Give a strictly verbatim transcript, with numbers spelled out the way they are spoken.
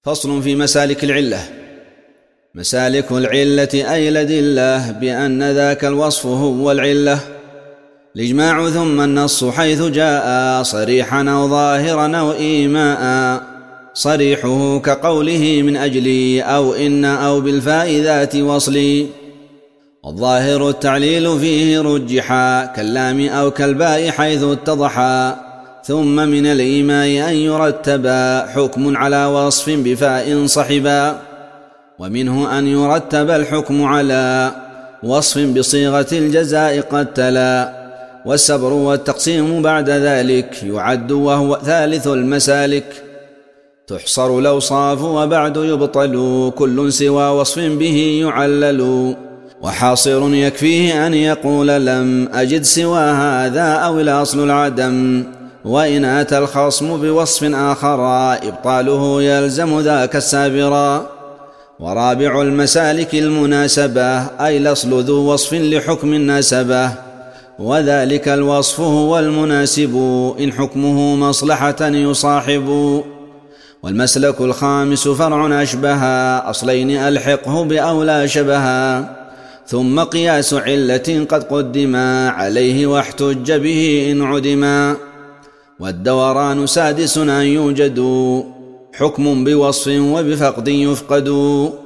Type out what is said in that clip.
فصل في مسالك العلة. مسالك العلة أي لدلة بأن ذاك الوصف هو العلة، الإجماع ثم النص حيث جاء صريحا أو ظاهرا أو إيماء. صريحه كقوله من أجلي أو إن أو بالفاء ذات وصلي، والظاهر التعليل فيه رجحا كاللام أو كالباء حيث اتضحا. ثم من الإيماء أن يرتبا حكم على وصف بفاء صحبا، ومنه أن يرتب الحكم على وصف بصيغة الجزاء قد تلا. والسبر والتقسيم بعد ذلك يعد وهو ثالث المسالك، تحصر الأوصاف وبعد يبطل كل سوى وصف به يعلل. وحاصر يكفيه أن يقول لم أجد سوى هذا أو الأصل العدم، وإن أتى الخصم بوصف آخر إبطاله يلزم ذاك السابرا. ورابع المسالك المناسبة أي الأصل ذو وصف لحكم ناسبه، وذلك الوصف هو المناسب إن حكمه مصلحة يصاحب. والمسلك الخامس فرع أشبها أصلين ألحقه بأولى شبها، ثم قياس علة قد قدما عليه واحتج به إن عدما. والدوران سادس أن يوجد حكم بوصف وبفقد يفقد.